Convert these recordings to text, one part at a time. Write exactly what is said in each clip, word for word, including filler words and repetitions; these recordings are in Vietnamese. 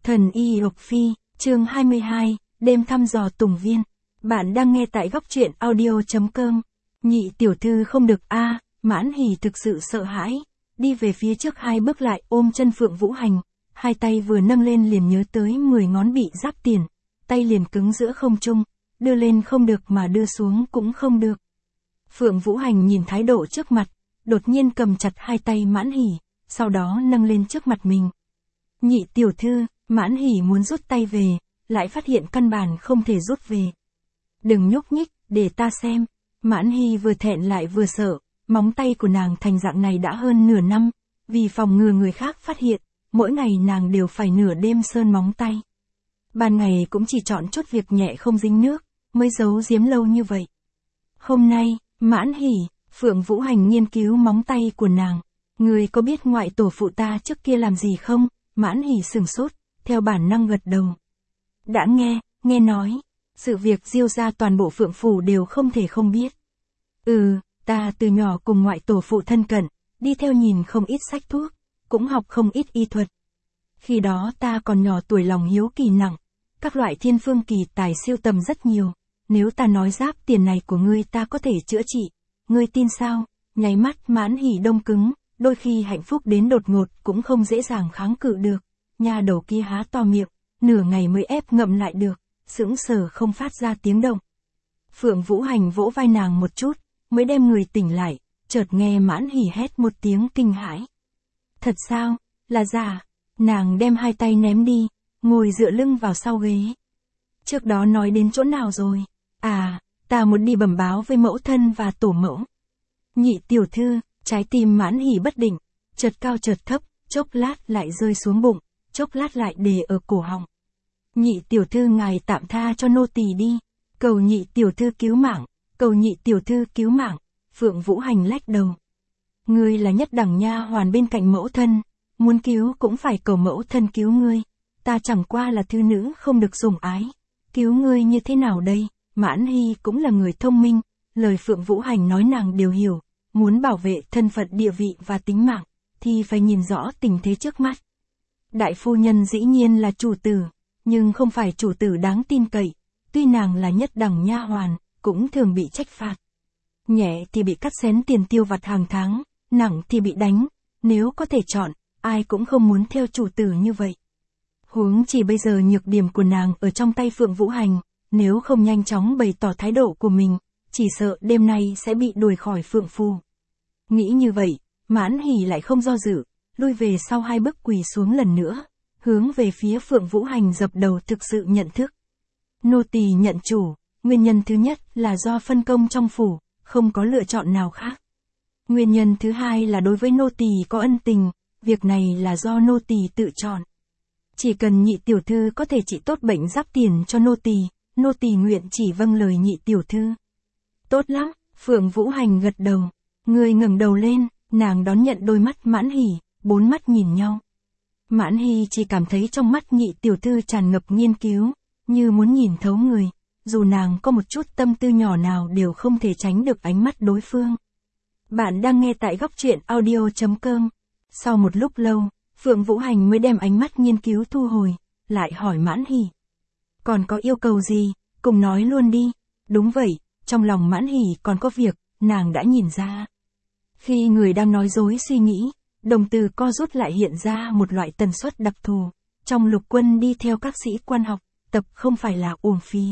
Thần y Độc Phi, chương hai mươi hai, đêm thăm dò Tùng Viên. Bạn đang nghe tại góc truyện audio.com. Nhị tiểu thư không được a, à, Mãn Hỉ thực sự sợ hãi, đi về phía trước hai bước lại ôm chân Phượng Vũ Hành, hai tay vừa nâng lên liền nhớ tới mười ngón bị giáp tiền, tay liền cứng giữa không trung, đưa lên không được mà đưa xuống cũng không được. Phượng Vũ Hành nhìn thái độ trước mặt, đột nhiên cầm chặt hai tay Mãn Hỉ, sau đó nâng lên trước mặt mình. Nhị tiểu thư, Mãn Hỉ muốn rút tay về, lại phát hiện căn bản không thể rút về. Đừng nhúc nhích, để ta xem. Mãn Hỉ vừa thẹn lại vừa sợ, móng tay của nàng thành dạng này đã hơn nửa năm, vì phòng ngừa người khác phát hiện, mỗi ngày nàng đều phải nửa đêm sơn móng tay. Ban ngày cũng chỉ chọn chút việc nhẹ không dính nước, mới giấu giếm lâu như vậy. Hôm nay, Mãn Hỉ, Phượng Vũ Hành nghiên cứu móng tay của nàng. Người có biết ngoại tổ phụ ta trước kia làm gì không? Mãn Hỉ sừng sốt, theo bản năng gật đầu. Đã nghe, nghe nói, sự việc diêu ra toàn bộ Phượng Phủ đều không thể không biết. Ừ, ta từ nhỏ cùng ngoại tổ phụ thân cận, đi theo nhìn không ít sách thuốc, cũng học không ít y thuật. Khi đó ta còn nhỏ tuổi lòng hiếu kỳ nặng, các loại thiên phương kỳ tài siêu tầm rất nhiều, nếu ta nói giáp tiền này của ngươi ta có thể chữa trị, ngươi tin sao? Nháy mắt Mãn Hỉ đông cứng, đôi khi hạnh phúc đến đột ngột cũng không dễ dàng kháng cự được, nha đầu kia há to miệng, nửa ngày mới ép ngậm lại được, sững sờ không phát ra tiếng động. Phượng Vũ Hành vỗ vai nàng một chút, mới đem người tỉnh lại, chợt nghe Mãn Hỉ hét một tiếng kinh hãi. Thật sao, là giả? Nàng đem hai tay ném đi, ngồi dựa lưng vào sau ghế. Trước đó nói đến chỗ nào rồi? À, ta muốn đi bẩm báo với mẫu thân và tổ mẫu. Nhị tiểu thư, trái tim Mãn Hỉ bất định, chợt cao chợt thấp, chốc lát lại rơi xuống bụng, chốc lát lại để ở cổ họng. Nhị tiểu thư ngài tạm tha cho nô tỳ đi, cầu nhị tiểu thư cứu mạng, cầu nhị tiểu thư cứu mạng. Phượng Vũ Hành lách đầu. Ngươi là nhất đẳng nha hoàn bên cạnh mẫu thân, muốn cứu cũng phải cầu mẫu thân cứu ngươi, ta chẳng qua là thư nữ không được sủng ái, cứu ngươi như thế nào đây? Mãn Hỉ cũng là người thông minh, lời Phượng Vũ Hành nói nàng đều hiểu, muốn bảo vệ thân phận địa vị và tính mạng, thì phải nhìn rõ tình thế trước mắt. Đại phu nhân dĩ nhiên là chủ tử, nhưng không phải chủ tử đáng tin cậy, tuy nàng là nhất đẳng nha hoàn, cũng thường bị trách phạt. Nhẹ thì bị cắt xén tiền tiêu vặt hàng tháng, nặng thì bị đánh, nếu có thể chọn, ai cũng không muốn theo chủ tử như vậy. Huống chỉ bây giờ nhược điểm của nàng ở trong tay Phượng Vũ Hành, nếu không nhanh chóng bày tỏ thái độ của mình, chỉ sợ đêm nay sẽ bị đuổi khỏi Phượng Phủ. Nghĩ như vậy, Mãn Hỉ lại không do dự, lui về sau hai bước quỳ xuống lần nữa, hướng về phía Phượng Vũ Hành dập đầu thực sự nhận thức. Nô tỳ nhận chủ, nguyên nhân thứ nhất là do phân công trong phủ, không có lựa chọn nào khác. Nguyên nhân thứ hai là đối với nô tỳ có ân tình, việc này là do nô tỳ tự chọn. Chỉ cần nhị tiểu thư có thể trị tốt bệnh giáp tiền cho nô tỳ, nô tỳ nguyện chỉ vâng lời nhị tiểu thư. Tốt lắm, Phượng Vũ Hành gật đầu. Người ngẩng đầu lên, nàng đón nhận đôi mắt Mãn Hỉ, bốn mắt nhìn nhau. Mãn Hỉ chỉ cảm thấy trong mắt nhị tiểu thư tràn ngập nghiên cứu, như muốn nhìn thấu người, dù nàng có một chút tâm tư nhỏ nào đều không thể tránh được ánh mắt đối phương. Bạn đang nghe tại góc truyện audio.com. Sau một lúc lâu, Phượng Vũ Hành mới đem ánh mắt nghiên cứu thu hồi, lại hỏi Mãn Hỉ. Còn có yêu cầu gì, cùng nói luôn đi. Đúng vậy, trong lòng Mãn Hỉ còn có việc, nàng đã nhìn ra. Khi người đang nói dối suy nghĩ, đồng từ co rút lại hiện ra một loại tần suất đặc thù. Trong lục quân đi theo các sĩ quan học, tập không phải là uổng phí.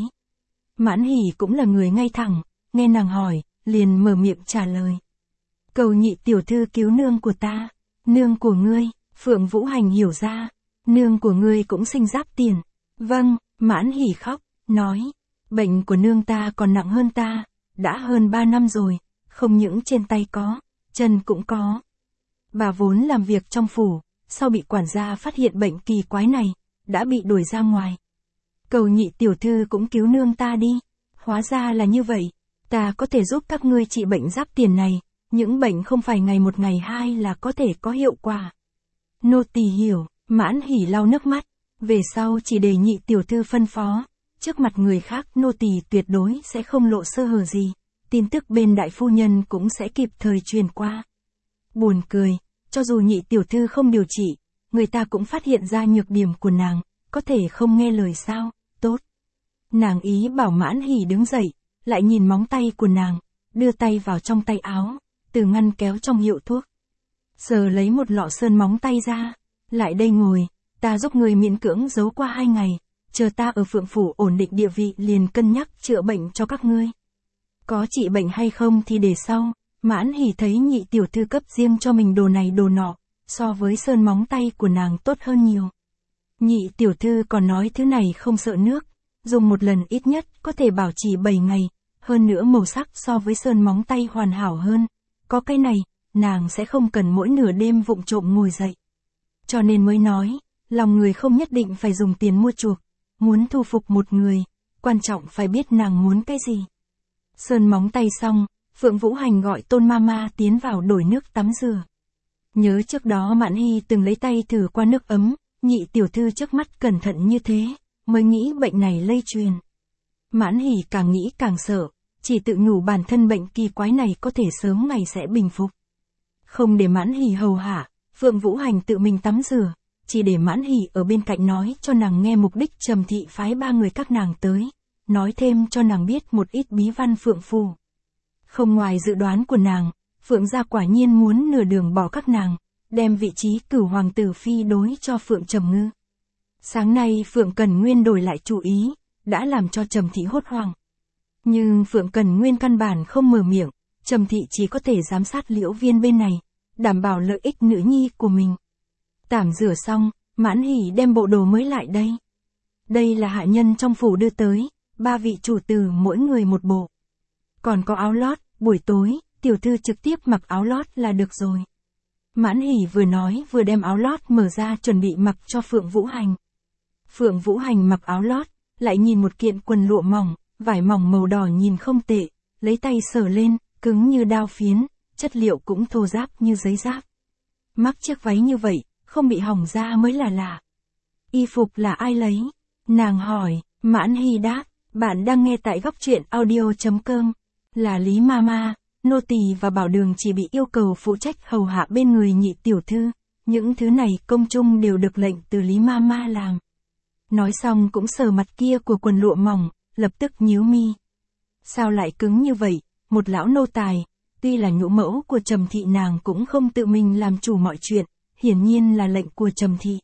Mãn Hỉ cũng là người ngay thẳng, nghe nàng hỏi, liền mở miệng trả lời. Cầu nhị tiểu thư cứu nương của ta. Nương của ngươi? Phượng Vũ Hành hiểu ra. Nương của ngươi cũng sinh giáp tiền. Vâng, Mãn Hỉ khóc, nói. Bệnh của nương ta còn nặng hơn ta, đã hơn ba năm rồi, không những trên tay có, chân cũng có. Bà vốn làm việc trong phủ, sau bị quản gia phát hiện bệnh kỳ quái này, đã bị đuổi ra ngoài. Cầu nhị tiểu thư cũng cứu nương ta đi. Hóa ra là như vậy, ta có thể giúp các ngươi trị bệnh giáp tiền này, những bệnh không phải ngày một ngày hai là có thể có hiệu quả. Nô tỳ hiểu. Mãn Hỉ lau nước mắt, về sau chỉ để nhị tiểu thư phân phó, trước mặt người khác nô tỳ tuyệt đối sẽ không lộ sơ hở gì, tin tức bên đại phu nhân cũng sẽ kịp thời truyền qua. Buồn cười, cho dù nhị tiểu thư không điều trị, người ta cũng phát hiện ra nhược điểm của nàng, có thể không nghe lời sao, tốt. Nàng ý bảo Mãn Hỷ đứng dậy, lại nhìn móng tay của nàng, đưa tay vào trong tay áo, từ ngăn kéo trong hiệu thuốc. Sờ lấy một lọ sơn móng tay ra, lại đây ngồi, ta giúp người miễn cưỡng giấu qua hai ngày, chờ ta ở Phượng Phủ ổn định địa vị liền cân nhắc chữa bệnh cho các ngươi. Có trị bệnh hay không thì để sau, Mãn Hỷ thấy nhị tiểu thư cấp riêng cho mình đồ này đồ nọ, so với sơn móng tay của nàng tốt hơn nhiều. Nhị tiểu thư còn nói thứ này không sợ nước, dùng một lần ít nhất có thể bảo trì bảy ngày, hơn nữa màu sắc so với sơn móng tay hoàn hảo hơn. Có cái này, nàng sẽ không cần mỗi nửa đêm vụng trộm ngồi dậy. Cho nên mới nói, lòng người không nhất định phải dùng tiền mua chuộc, muốn thu phục một người, quan trọng phải biết nàng muốn cái gì. Sơn móng tay xong, Phượng Vũ Hành gọi Tôn Mama tiến vào đổi nước tắm rửa. Nhớ trước đó Mãn Hy từng lấy tay thử qua nước ấm, nhị tiểu thư trước mắt cẩn thận như thế, mới nghĩ bệnh này lây truyền. Mãn Hỷ càng nghĩ càng sợ, chỉ tự nhủ bản thân bệnh kỳ quái này có thể sớm ngày sẽ bình phục. Không để Mãn Hỷ hầu hạ, Phượng Vũ Hành tự mình tắm rửa, chỉ để Mãn Hỷ ở bên cạnh nói cho nàng nghe mục đích Trầm thị phái ba người các nàng tới, nói thêm cho nàng biết một ít bí văn Phượng Phủ. Không ngoài dự đoán của nàng, Phượng gia quả nhiên muốn nửa đường bỏ các nàng, đem vị trí cửu hoàng tử phi đối cho Phượng Trầm Ngư. Sáng nay Phượng Cần Nguyên đổi lại chủ ý, đã làm cho Trầm thị hốt hoảng. Nhưng Phượng Cần Nguyên căn bản không mở miệng, Trầm thị chỉ có thể giám sát Liễu Viên bên này, đảm bảo lợi ích nữ nhi của mình. Tảm rửa xong, Mãn Hỷ đem bộ đồ mới lại đây. Đây là hạ nhân trong phủ đưa tới, ba vị chủ tử mỗi người một bộ. Còn có áo lót, buổi tối, tiểu thư trực tiếp mặc áo lót là được rồi. Mãn Hỷ vừa nói vừa đem áo lót mở ra chuẩn bị mặc cho Phượng Vũ Hành. Phượng Vũ Hành mặc áo lót, lại nhìn một kiện quần lụa mỏng, vải mỏng màu đỏ nhìn không tệ, lấy tay sờ lên, cứng như đao phiến, chất liệu cũng thô ráp như giấy giáp. Mắc chiếc váy như vậy, không bị hỏng da mới là lạ. Y phục là ai lấy? Nàng hỏi. Mãn Hỷ đáp, bạn đang nghe tại góc truyện audio chấm com. Là Lý Mama, nô tỳ và Bảo Đường chỉ bị yêu cầu phụ trách hầu hạ bên người nhị tiểu thư, những thứ này công chung đều được lệnh từ Lý Mama làm. Nói xong cũng sờ mặt kia của quần lụa mỏng, lập tức nhíu mi. Sao lại cứng như vậy, một lão nô tài, tuy là nhũ mẫu của Trầm thị nàng cũng không tự mình làm chủ mọi chuyện, hiển nhiên là lệnh của Trầm thị.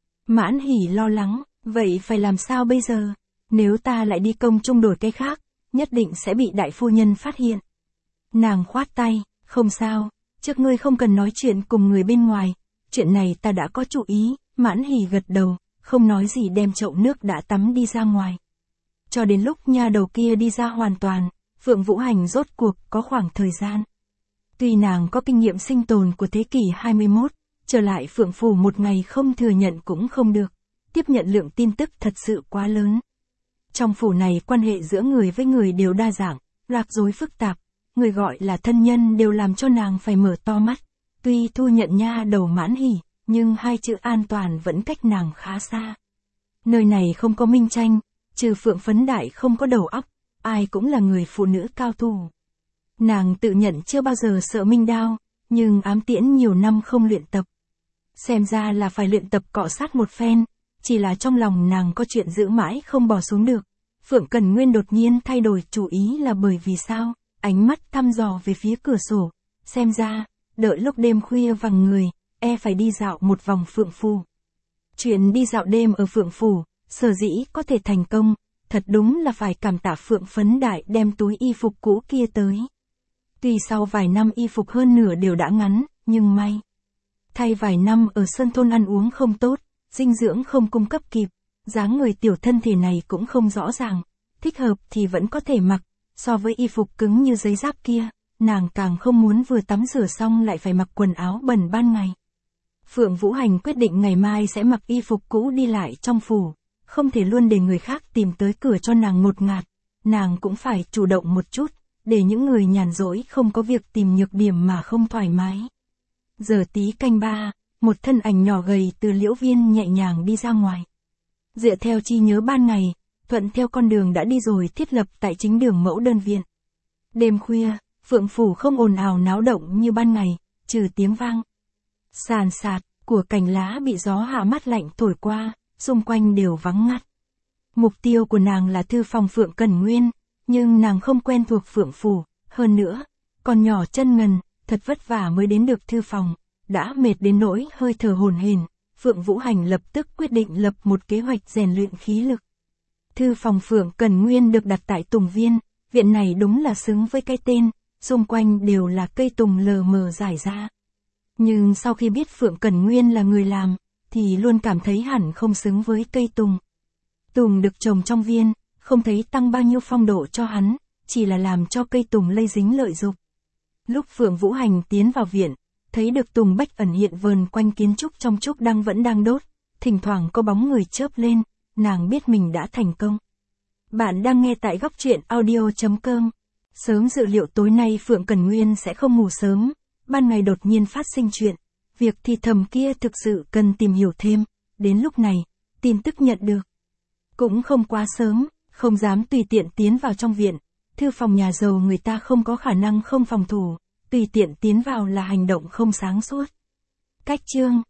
Mãn Hỷ lo lắng, vậy phải làm sao bây giờ? Nếu ta lại đi công chung đổi cái khác, nhất định sẽ bị đại phu nhân phát hiện. Nàng khoát tay, không sao, trước ngươi không cần nói chuyện cùng người bên ngoài, chuyện này ta đã có chủ ý. Mãn Hỷ gật đầu, không nói gì đem chậu nước đã tắm đi ra ngoài. Cho đến lúc nha đầu kia đi ra hoàn toàn, Phượng Vũ Hành rốt cuộc có khoảng thời gian. Tuy nàng có kinh nghiệm sinh tồn của thế kỷ hai mươi mốt, trở lại Phượng Phủ một ngày không thừa nhận cũng không được, tiếp nhận lượng tin tức thật sự quá lớn. Trong phủ này quan hệ giữa người với người đều đa dạng, rắc rối phức tạp, người gọi là thân nhân đều làm cho nàng phải mở to mắt. Tuy thu nhận nha đầu Mãn Hỷ, nhưng hai chữ an toàn vẫn cách nàng khá xa. Nơi này không có minh tranh, trừ Phượng Phấn Đại không có đầu óc, ai cũng là người phụ nữ cao thủ. Nàng tự nhận chưa bao giờ sợ minh đao, nhưng ám tiễn nhiều năm không luyện tập. Xem ra là phải luyện tập cọ sát một phen, chỉ là trong lòng nàng có chuyện giữ mãi không bỏ xuống được. Phượng Cần Nguyên đột nhiên thay đổi chủ ý là bởi vì sao, ánh mắt thăm dò về phía cửa sổ, xem ra, đợi lúc đêm khuya vắng người, e phải đi dạo một vòng Phượng Phủ. Chuyện đi dạo đêm ở Phượng Phủ, sở dĩ có thể thành công, thật đúng là phải cảm tạ Phượng Phấn Đại đem túi y phục cũ kia tới. Tuy sau vài năm y phục hơn nửa đều đã ngắn, nhưng may. Thay vài năm ở Sơn Thôn ăn uống không tốt, dinh dưỡng không cung cấp kịp, dáng người tiểu thân thể này cũng không rõ ràng, thích hợp thì vẫn có thể mặc, so với y phục cứng như giấy giáp kia, nàng càng không muốn vừa tắm rửa xong lại phải mặc quần áo bẩn ban ngày. Phượng Vũ Hành quyết định ngày mai sẽ mặc y phục cũ đi lại trong phủ, không thể luôn để người khác tìm tới cửa cho nàng ngột ngạt, nàng cũng phải chủ động một chút, để những người nhàn rỗi không có việc tìm nhược điểm mà không thoải mái. Giờ tí canh ba, một thân ảnh nhỏ gầy từ Liễu Viên nhẹ nhàng đi ra ngoài. Dựa theo chi nhớ ban ngày, thuận theo con đường đã đi rồi thiết lập tại chính đường mẫu đơn viện. Đêm khuya, Phượng Phủ không ồn ào náo động như ban ngày, trừ tiếng vang sàn sạt của cành lá bị gió hạ mát lạnh thổi qua, xung quanh đều vắng ngắt. Mục tiêu của nàng là thư phòng Phượng Cẩn Nguyên, nhưng nàng không quen thuộc Phượng Phủ, hơn nữa, còn nhỏ chân ngần, thật vất vả mới đến được thư phòng, đã mệt đến nỗi hơi thở hổn hển. Phượng Vũ Hành lập tức quyết định lập một kế hoạch rèn luyện khí lực. Thư phòng Phượng Cẩn Nguyên được đặt tại Tùng Viên, viện này đúng là xứng với cái tên, xung quanh đều là cây tùng lờ mờ rải ra. Nhưng sau khi biết Phượng Cẩn Nguyên là người làm, thì luôn cảm thấy hẳn không xứng với cây tùng. Tùng được trồng trong viên, không thấy tăng bao nhiêu phong độ cho hắn, chỉ là làm cho cây tùng lây dính lợi dục. Lúc Phượng Vũ Hành tiến vào viện, thấy được tùng bách ẩn hiện vờn quanh kiến trúc trong trúc đăng vẫn đang đốt, thỉnh thoảng có bóng người chớp lên, nàng biết mình đã thành công. Bạn đang nghe tại góc truyện audio chấm com. Sớm dự liệu tối nay Phượng Cẩn Nguyên sẽ không ngủ sớm, ban ngày đột nhiên phát sinh chuyện, việc thì thầm kia thực sự cần tìm hiểu thêm, đến lúc này, tin tức nhận được. Cũng không quá sớm, không dám tùy tiện tiến vào trong viện, thư phòng nhà giàu người ta không có khả năng không phòng thủ, tùy tiện tiến vào là hành động không sáng suốt. Cách chương